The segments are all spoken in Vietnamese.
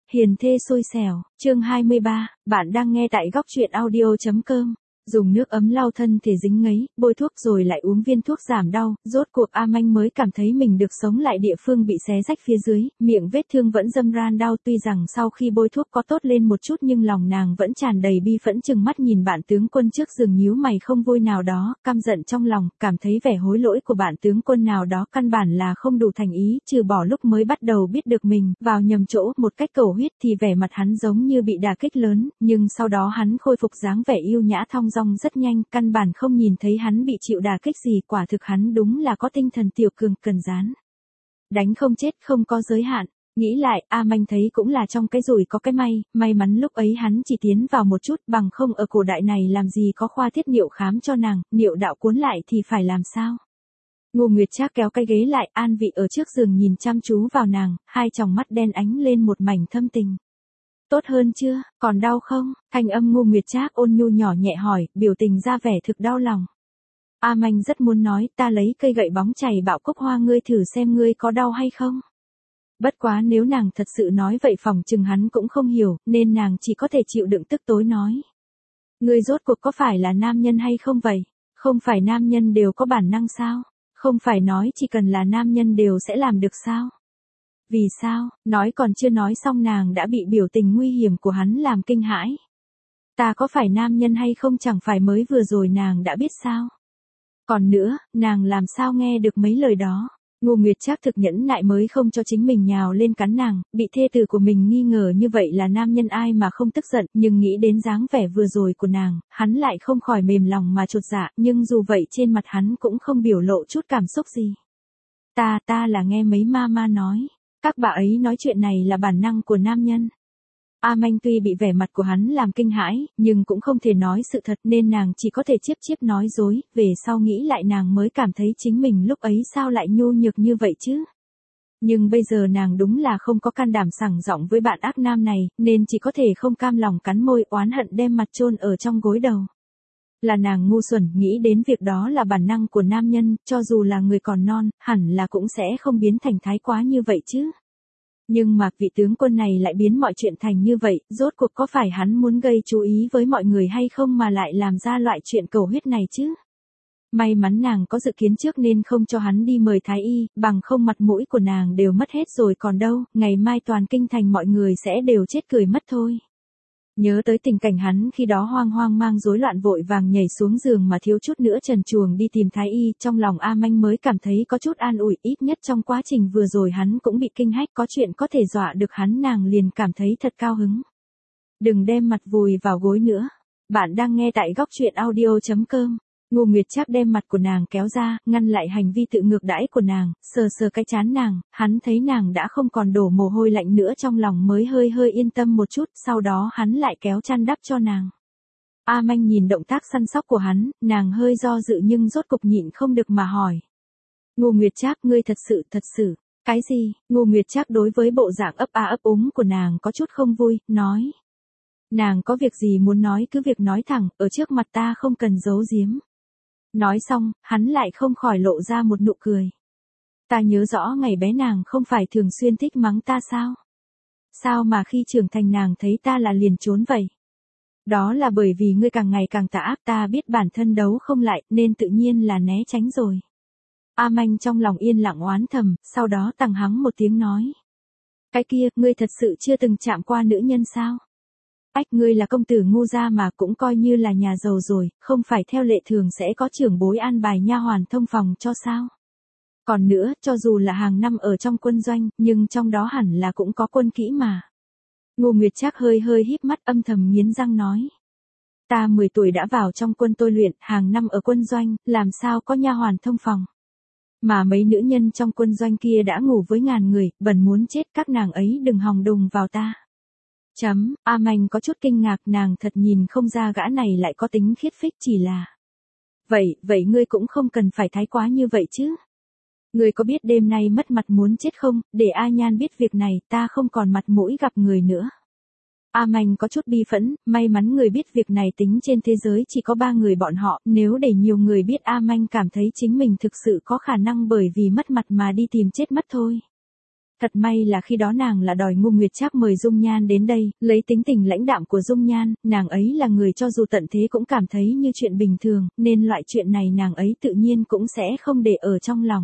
Hiền thê xui xẻo, chương 23, bạn đang nghe tại góc truyện audio.com. Dùng nước ấm lau thân thể dính ngấy, bôi thuốc rồi lại uống viên thuốc giảm đau, rốt cuộc A Manh mới cảm thấy mình được sống lại địa phương bị xé rách phía dưới, miệng vết thương vẫn râm ran đau, tuy rằng sau khi bôi thuốc có tốt lên một chút nhưng lòng nàng vẫn tràn đầy bi phẫn, chừng mắt nhìn bạn tướng quân trước giường nhíu mày không vui nào đó, căm giận trong lòng, cảm thấy vẻ hối lỗi của bạn tướng quân nào đó căn bản là không đủ thành ý, trừ bỏ lúc mới bắt đầu biết được mình vào nhầm chỗ một cách cầu huyết thì vẻ mặt hắn giống như bị đả kích lớn, nhưng sau đó hắn khôi phục dáng vẻ yêu nhã thong dong rất nhanh, căn bản không nhìn thấy hắn bị chịu đả kích gì, quả thực hắn đúng là có tinh thần tiểu cường cần gián. Đánh không chết không có giới hạn. Nghĩ lại, A Manh thấy cũng là trong cái rủi có cái may mắn lúc ấy hắn chỉ tiến vào một chút, bằng không ở cổ đại này làm gì có khoa thiết niệu khám cho nàng, niệu đạo cuốn lại thì phải làm sao. Ngô Nguyệt Trác kéo cái ghế lại, an vị ở trước giường nhìn chăm chú vào nàng, hai tròng mắt đen ánh lên một mảnh thâm tình. Tốt hơn chưa, còn đau không? Thanh âm Ngô Nguyệt Trác ôn nhu nhỏ nhẹ hỏi, biểu tình ra vẻ thực đau lòng. A Manh rất muốn nói, ta lấy cây gậy bóng chày bạo cúc hoa ngươi thử xem ngươi có đau hay không. Bất quá nếu nàng thật sự nói vậy phòng chừng hắn cũng không hiểu, nên nàng chỉ có thể chịu đựng tức tối nói. Ngươi rốt cuộc có phải là nam nhân hay không vậy? Không phải nam nhân đều có bản năng sao? Không phải nói chỉ cần là nam nhân đều sẽ làm được sao? Vì sao? Nói còn chưa nói xong nàng đã bị biểu tình nguy hiểm của hắn làm kinh hãi. Ta có phải nam nhân hay không chẳng phải mới vừa rồi nàng đã biết sao? Còn nữa, nàng làm sao nghe được mấy lời đó? Ngô Nguyệt Trác thực nhẫn nại mới không cho chính mình nhào lên cắn nàng, bị thê tử của mình nghi ngờ như vậy là nam nhân ai mà không tức giận, nhưng nghĩ đến dáng vẻ vừa rồi của nàng, hắn lại không khỏi mềm lòng mà chột dạ, nhưng dù vậy trên mặt hắn cũng không biểu lộ chút cảm xúc gì. Ta là nghe mấy ma nói, các bà ấy nói chuyện này là bản năng của nam nhân. A Manh tuy bị vẻ mặt của hắn làm kinh hãi, nhưng cũng không thể nói sự thật nên nàng chỉ có thể chiếp nói dối, về sau nghĩ lại nàng mới cảm thấy chính mình lúc ấy sao lại nhu nhược như vậy chứ. Nhưng bây giờ nàng đúng là không có can đảm sảng giọng với bạn ác nam này, nên chỉ có thể không cam lòng cắn môi oán hận đem mặt chôn ở trong gối đầu. Là nàng ngu xuẩn nghĩ đến việc đó là bản năng của nam nhân, cho dù là người còn non, hẳn là cũng sẽ không biến thành thái quá như vậy chứ. Nhưng mà vị tướng quân này lại biến mọi chuyện thành như vậy, rốt cuộc có phải hắn muốn gây chú ý với mọi người hay không mà lại làm ra loại chuyện cầu huyết này chứ? May mắn nàng có dự kiến trước nên không cho hắn đi mời thái y, bằng không mặt mũi của nàng đều mất hết rồi còn đâu, ngày mai toàn kinh thành mọi người sẽ đều chết cười mất thôi. Nhớ tới tình cảnh hắn khi đó hoang mang rối loạn vội vàng nhảy xuống giường mà thiếu chút nữa trần truồng đi tìm thái y, trong lòng A Manh mới cảm thấy có chút an ủi, ít nhất trong quá trình vừa rồi hắn cũng bị kinh hách, có chuyện có thể dọa được hắn, nàng liền cảm thấy thật cao hứng. Đừng đem mặt vùi vào gối nữa. Bạn đang nghe tại góc truyện audio.com. Ngô Nguyệt Trác đem mặt của nàng kéo ra, ngăn lại hành vi tự ngược đãi của nàng, sờ cái trán nàng, hắn thấy nàng đã không còn đổ mồ hôi lạnh nữa trong lòng mới hơi yên tâm một chút, sau đó hắn lại kéo chăn đắp cho nàng. A Manh nhìn động tác săn sóc của hắn, nàng hơi do dự nhưng rốt cục nhịn không được mà hỏi. Ngô Nguyệt Trác, ngươi thật sự, cái gì? Ngô Nguyệt Trác đối với bộ dạng ấp a ấp úng của nàng có chút không vui, nói. Nàng có việc gì muốn nói cứ việc nói thẳng, ở trước mặt ta không cần giấu giếm. Nói xong, hắn lại không khỏi lộ ra một nụ cười. Ta nhớ rõ ngày bé nàng không phải thường xuyên thích mắng ta sao? Sao mà khi trưởng thành nàng thấy ta là liền trốn vậy? Đó là bởi vì ngươi càng ngày càng tà ác, ta biết bản thân đấu không lại nên tự nhiên là né tránh rồi. A Manh trong lòng yên lặng oán thầm, sau đó tằng hắng một tiếng nói. Cái kia, ngươi thật sự chưa từng chạm qua nữ nhân sao? Ngươi là công tử Ngô gia mà cũng coi như là nhà giàu rồi, không phải theo lệ thường sẽ có trưởng bối an bài nha hoàn thông phòng cho sao? Còn nữa, cho dù là hàng năm ở trong quân doanh, nhưng trong đó hẳn là cũng có quân kỹ mà. Ngô Nguyệt Trác hơi híp mắt âm thầm nghiến răng nói. Ta 10 tuổi đã vào trong quân tôi luyện, hàng năm ở quân doanh, làm sao có nha hoàn thông phòng? Mà mấy nữ nhân trong quân doanh kia đã ngủ với ngàn người, bần muốn chết, các nàng ấy đừng hòng đùng vào ta. A Manh có chút kinh ngạc, nàng thật nhìn không ra gã này lại có tính khiết phích, chỉ là. Vậy ngươi cũng không cần phải thái quá như vậy chứ. Ngươi có biết đêm nay mất mặt muốn chết không, để A Nhan biết việc này, ta không còn mặt mũi gặp người nữa. A Manh có chút bi phẫn, may mắn người biết việc này tính trên thế giới chỉ có 3 người bọn họ, nếu để nhiều người biết A Manh cảm thấy chính mình thực sự có khả năng bởi vì mất mặt mà đi tìm chết mất thôi. Thật may là khi đó nàng là đòi Ngô Nguyệt Trác mời Dung Nhan đến đây, lấy tính tình lãnh đạm của Dung Nhan, nàng ấy là người cho dù tận thế cũng cảm thấy như chuyện bình thường, nên loại chuyện này nàng ấy tự nhiên cũng sẽ không để ở trong lòng.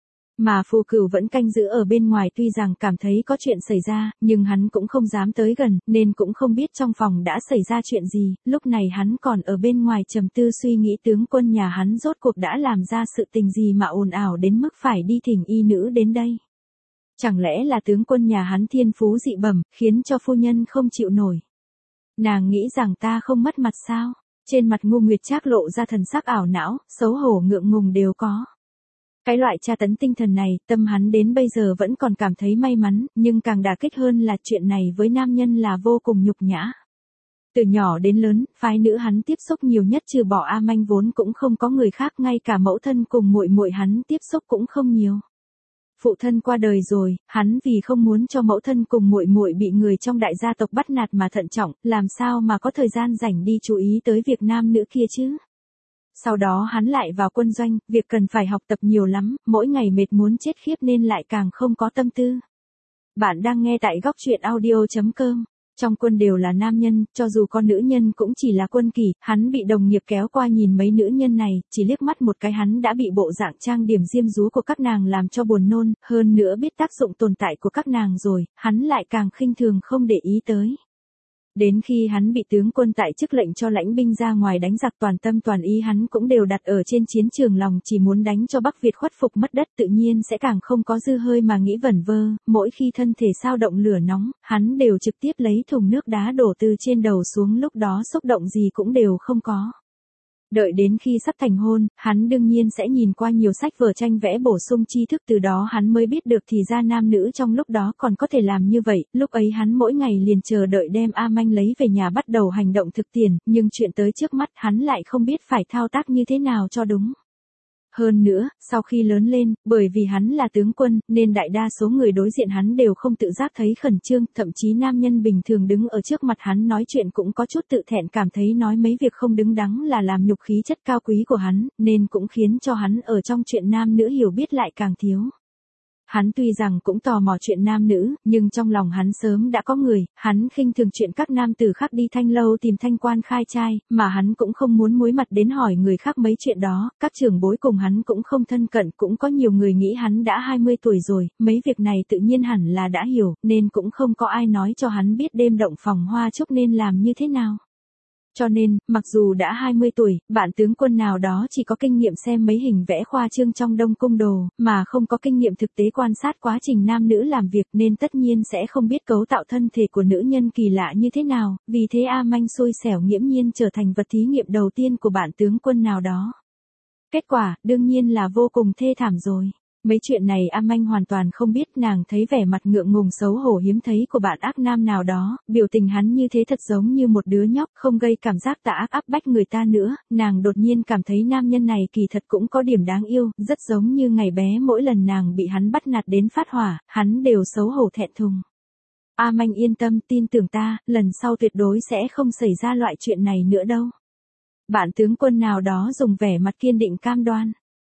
Mà Phù Cửu vẫn canh giữ ở bên ngoài, tuy rằng cảm thấy có chuyện xảy ra, nhưng hắn cũng không dám tới gần, nên cũng không biết trong phòng đã xảy ra chuyện gì, lúc này hắn còn ở bên ngoài trầm tư suy nghĩ tướng quân nhà hắn rốt cuộc đã làm ra sự tình gì mà ồn ào đến mức phải đi thỉnh y nữ đến đây. Chẳng lẽ là tướng quân nhà hắn thiên phú dị bẩm, khiến cho phu nhân không chịu nổi. Nàng nghĩ rằng ta không mất mặt sao? Trên mặt Ngô Nguyệt Trác lộ ra thần sắc ảo não, xấu hổ ngượng ngùng đều có. Cái loại tra tấn tinh thần này, tâm hắn đến bây giờ vẫn còn cảm thấy may mắn, nhưng càng đả kích hơn là chuyện này với nam nhân là vô cùng nhục nhã. Từ nhỏ đến lớn, phái nữ hắn tiếp xúc nhiều nhất trừ bỏ A Manh vốn cũng không có người khác, ngay cả mẫu thân cùng muội muội hắn tiếp xúc cũng không nhiều. Phụ thân qua đời rồi, hắn vì không muốn cho mẫu thân cùng muội muội bị người trong đại gia tộc bắt nạt mà thận trọng, làm sao mà có thời gian rảnh đi chú ý tới việc nam nữ kia chứ. Sau đó hắn lại vào quân doanh, việc cần phải học tập nhiều lắm, mỗi ngày mệt muốn chết khiếp nên lại càng không có tâm tư. Bạn đang nghe tại góc truyện audio.com. Trong quân đều là nam nhân, cho dù có nữ nhân cũng chỉ là quân kỳ, hắn bị đồng nghiệp kéo qua nhìn mấy nữ nhân này, chỉ liếc mắt một cái hắn đã bị bộ dạng trang điểm diêm dúa của các nàng làm cho buồn nôn, hơn nữa biết tác dụng tồn tại của các nàng rồi, hắn lại càng khinh thường không để ý tới. Đến khi hắn bị tướng quân tại chức lệnh cho lãnh binh ra ngoài đánh giặc, toàn tâm toàn ý hắn cũng đều đặt ở trên chiến trường, lòng chỉ muốn đánh cho Bắc Việt khuất phục mất đất, tự nhiên sẽ càng không có dư hơi mà nghĩ vẩn vơ, mỗi khi thân thể sao động lửa nóng, hắn đều trực tiếp lấy thùng nước đá đổ từ trên đầu xuống, lúc đó xúc động gì cũng đều không có. Đợi đến khi sắp thành hôn, hắn đương nhiên sẽ nhìn qua nhiều sách vở tranh vẽ bổ sung tri thức, từ đó hắn mới biết được thì ra nam nữ trong lúc đó còn có thể làm như vậy, lúc ấy hắn mỗi ngày liền chờ đợi đem A Manh lấy về nhà bắt đầu hành động thực tiền, nhưng chuyện tới trước mắt hắn lại không biết phải thao tác như thế nào cho đúng. Hơn nữa, sau khi lớn lên, bởi vì hắn là tướng quân, nên đại đa số người đối diện hắn đều không tự giác thấy khẩn trương, thậm chí nam nhân bình thường đứng ở trước mặt hắn nói chuyện cũng có chút tự thẹn, cảm thấy nói mấy việc không đứng đắn là làm nhục khí chất cao quý của hắn, nên cũng khiến cho hắn ở trong chuyện nam nữ hiểu biết lại càng thiếu. Hắn tuy rằng cũng tò mò chuyện nam nữ, nhưng trong lòng hắn sớm đã có người, hắn khinh thường chuyện các nam tử khác đi thanh lâu tìm thanh quan khai trai, mà hắn cũng không muốn muối mặt đến hỏi người khác mấy chuyện đó, các trưởng bối cùng hắn cũng không thân cận, cũng có nhiều người nghĩ hắn đã 20 tuổi rồi, mấy việc này tự nhiên hẳn là đã hiểu, nên cũng không có ai nói cho hắn biết đêm động phòng hoa chúc nên làm như thế nào. Cho nên, mặc dù đã 20 tuổi, bạn tướng quân nào đó chỉ có kinh nghiệm xem mấy hình vẽ khoa trương trong Đông Cung đồ, mà không có kinh nghiệm thực tế quan sát quá trình nam nữ làm việc, nên tất nhiên sẽ không biết cấu tạo thân thể của nữ nhân kỳ lạ như thế nào, vì thế A Manh xui xẻo nghiễm nhiên trở thành vật thí nghiệm đầu tiên của bạn tướng quân nào đó. Kết quả, đương nhiên là vô cùng thê thảm rồi. Mấy chuyện này A Manh hoàn toàn không biết, nàng thấy vẻ mặt ngượng ngùng xấu hổ hiếm thấy của bạn ác nam nào đó, biểu tình hắn như thế thật giống như một đứa nhóc, không gây cảm giác tà ác áp bách người ta nữa, nàng đột nhiên cảm thấy nam nhân này kỳ thật cũng có điểm đáng yêu, rất giống như ngày bé mỗi lần nàng bị hắn bắt nạt đến phát hỏa, hắn đều xấu hổ thẹn thùng. A Manh yên tâm, tin tưởng ta, lần sau tuyệt đối sẽ không xảy ra loại chuyện này nữa đâu. Bạn tướng quân nào đó dùng vẻ mặt kiên định cam đoan.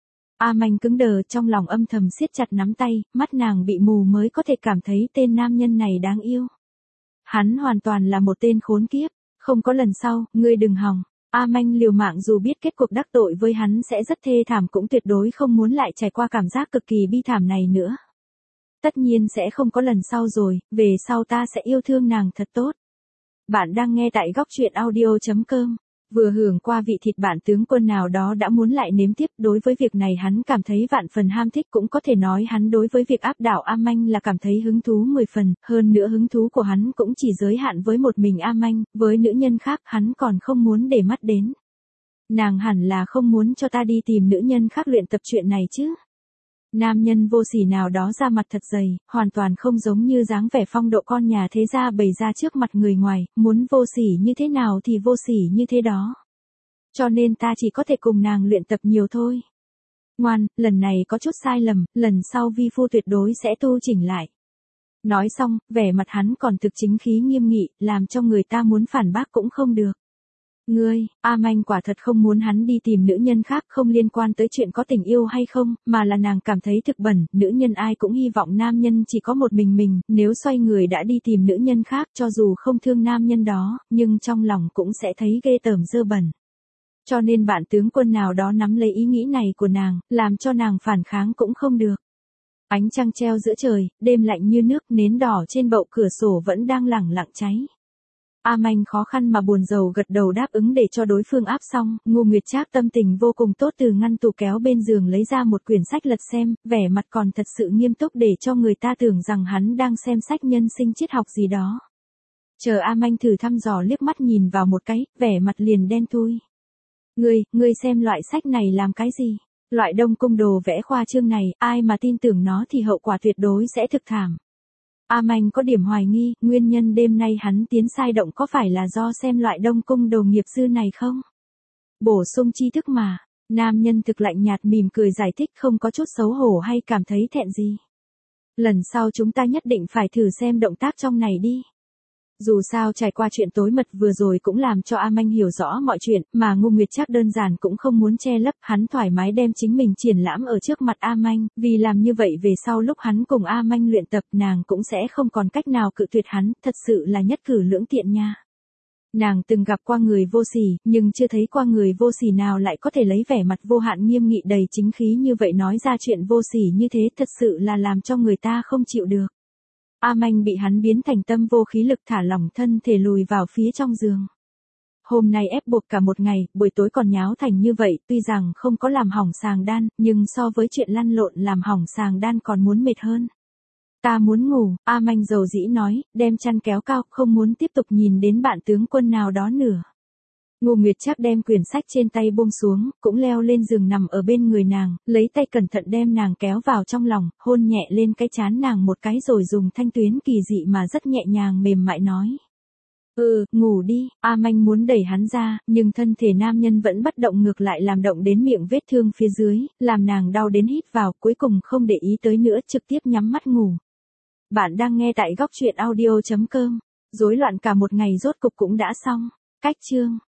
A Manh cứng đờ, trong lòng âm thầm siết chặt nắm tay, mắt nàng bị mù mới có thể cảm thấy tên nam nhân này đáng yêu. Hắn hoàn toàn là một tên khốn kiếp, không có lần sau, ngươi đừng hòng. A Manh liều mạng dù biết kết cuộc đắc tội với hắn sẽ rất thê thảm cũng tuyệt đối không muốn lại trải qua cảm giác cực kỳ bi thảm này nữa. Tất nhiên sẽ không có lần sau rồi, về sau ta sẽ yêu thương nàng thật tốt. Bạn đang nghe tại góc truyện audio.com. Vừa hưởng qua vị thịt bạn tướng quân nào đó đã muốn lại nếm tiếp, đối với việc này hắn cảm thấy vạn phần ham thích, cũng có thể nói hắn đối với việc áp đảo A Manh là cảm thấy hứng thú 10 phần, hơn nữa hứng thú của hắn cũng chỉ giới hạn với một mình A Manh, với nữ nhân khác hắn còn không muốn để mắt đến. Nàng hẳn là không muốn cho ta đi tìm nữ nhân khác luyện tập chuyện này chứ. Nam nhân vô sỉ nào đó ra mặt thật dày, hoàn toàn không giống như dáng vẻ phong độ con nhà thế gia bày ra trước mặt người ngoài, muốn vô sỉ như thế nào thì vô sỉ như thế đó. Cho nên ta chỉ có thể cùng nàng luyện tập nhiều thôi. Ngoan, lần này có chút sai lầm, lần sau vi phu tuyệt đối sẽ tu chỉnh lại. Nói xong, vẻ mặt hắn còn thực chính khí nghiêm nghị, làm cho người ta muốn phản bác cũng không được. A Manh quả thật không muốn hắn đi tìm nữ nhân khác, không liên quan tới chuyện có tình yêu hay không, mà là nàng cảm thấy thực bẩn, nữ nhân ai cũng hy vọng nam nhân chỉ có một mình, nếu xoay người đã đi tìm nữ nhân khác cho dù không thương nam nhân đó, nhưng trong lòng cũng sẽ thấy ghê tởm dơ bẩn. Cho nên bạn tướng quân nào đó nắm lấy ý nghĩ này của nàng, làm cho nàng phản kháng cũng không được. Ánh trăng treo giữa trời, đêm lạnh như nước, nến đỏ trên bậu cửa sổ vẫn đang lẳng lặng cháy. A Manh khó khăn mà buồn rầu gật đầu đáp ứng để cho đối phương áp xong, Ngô Nguyệt Trác tâm tình vô cùng tốt từ ngăn tủ kéo bên giường lấy ra một quyển sách lật xem, vẻ mặt còn thật sự nghiêm túc để cho người ta tưởng rằng hắn đang xem sách nhân sinh triết học gì đó. Chờ A Manh thử thăm dò liếc mắt nhìn vào một cái, vẻ mặt liền đen thui. Ngươi xem loại sách này làm cái gì? Loại Đông Cung đồ vẽ khoa trương này, ai mà tin tưởng nó thì hậu quả tuyệt đối sẽ thực thảm. A Manh có điểm hoài nghi, nguyên nhân đêm nay hắn tiến sai động có phải là do xem loại Đông Cung đồ nghiệp dư này không? Bổ sung tri thức mà. Nam nhân thực lạnh nhạt mỉm cười giải thích, không có chút xấu hổ hay cảm thấy thẹn gì. Lần sau chúng ta nhất định phải thử xem động tác trong này đi. Dù sao trải qua chuyện tối mật vừa rồi cũng làm cho A Manh hiểu rõ mọi chuyện, mà Ngô Nguyệt Trác đơn giản cũng không muốn che lấp, hắn thoải mái đem chính mình triển lãm ở trước mặt A Manh, vì làm như vậy về sau lúc hắn cùng A Manh luyện tập nàng cũng sẽ không còn cách nào cự tuyệt hắn, thật sự là nhất cử lưỡng tiện nha. Nàng từng gặp qua người vô sỉ, nhưng chưa thấy qua người vô sỉ nào lại có thể lấy vẻ mặt vô hạn nghiêm nghị đầy chính khí như vậy nói ra chuyện vô sỉ như thế, thật sự là làm cho người ta không chịu được. A Manh bị hắn biến thành tâm vô khí lực, thả lỏng thân thể lùi vào phía trong giường. Hôm nay ép buộc cả một ngày, buổi tối còn nháo thành như vậy, tuy rằng không có làm hỏng sàng đan, nhưng so với chuyện lăn lộn làm hỏng sàng đan còn muốn mệt hơn. Ta muốn ngủ, A Manh dầu dĩ nói, đem chăn kéo cao, không muốn tiếp tục nhìn đến bạn tướng quân nào đó nữa. Ngô Nguyệt Trác đem quyển sách trên tay buông xuống, cũng leo lên giường nằm ở bên người nàng, lấy tay cẩn thận đem nàng kéo vào trong lòng, hôn nhẹ lên cái trán nàng một cái rồi dùng thanh tuyến kỳ dị mà rất nhẹ nhàng mềm mại nói. Ngủ đi. A Manh muốn đẩy hắn ra, nhưng thân thể nam nhân vẫn bất động, ngược lại làm động đến miệng vết thương phía dưới, làm nàng đau đến hít vào, cuối cùng không để ý tới nữa, trực tiếp nhắm mắt ngủ. Bạn đang nghe tại góc truyện audio.com. Rối loạn cả một ngày rốt cục cũng đã xong. Cách chương